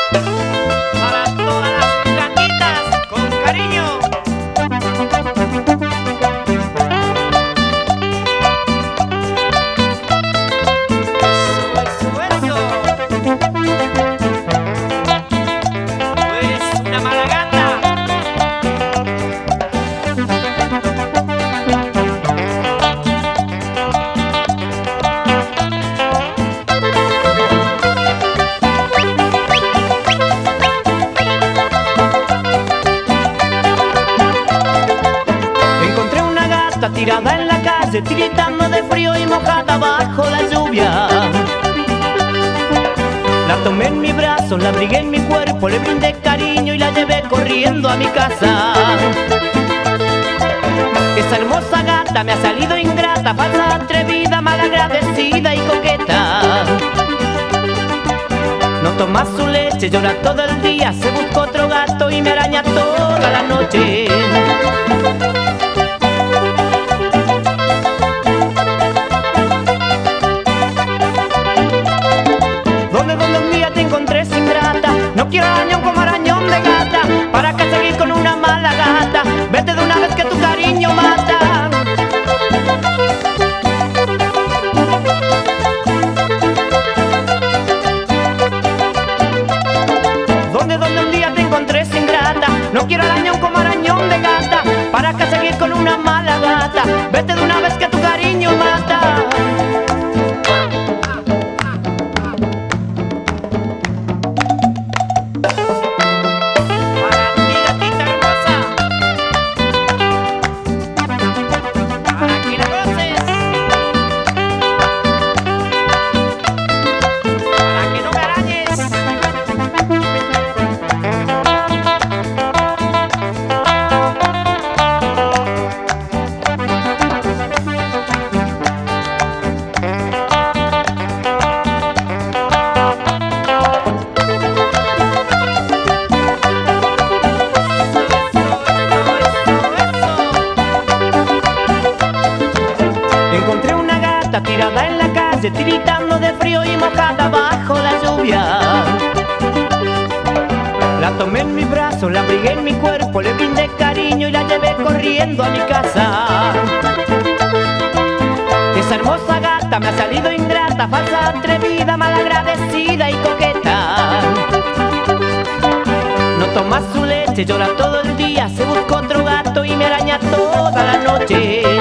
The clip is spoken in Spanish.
Para todas las gatitas, con cariño. Eso, eso, eso. Tú eres una mala gata. Encontré una gata tirada en la calle, tiritando de frío y mojada bajo la lluvia. La tomé en mi brazo, la abrigué en mi cuerpo, le brindé cariño y la llevé corriendo a mi casa. Esa hermosa gata me ha salido ingrata, falsa, atrevida, malagradecida y coqueta. No toma su leche, llora todo el día, se busca otro gato y me araña toda la noche. ¿Dónde un día te encontré sin grata? No quiero arañón como arañón de gata. ¿Para qué seguir con una mala gata? Vete de una vez que tu cariño mata. ¿Dónde un día te encontré sin grata? No quiero arañón como arañón de gata. ¿Para qué seguir con una mala gata? Vete de una vez que tu cariño mata. Encontré una gata tirada en la calle, tiritando de frío y mojada bajo la lluvia. La tomé en mi brazo, la abrigué en mi cuerpo, le brindé cariño y la llevé corriendo a mi casa. Esa hermosa gata me ha salido ingrata, falsa, atrevida, malagradecida y coqueta. No toma su leche, llora todo el día, se busca otro gato y me araña toda la noche.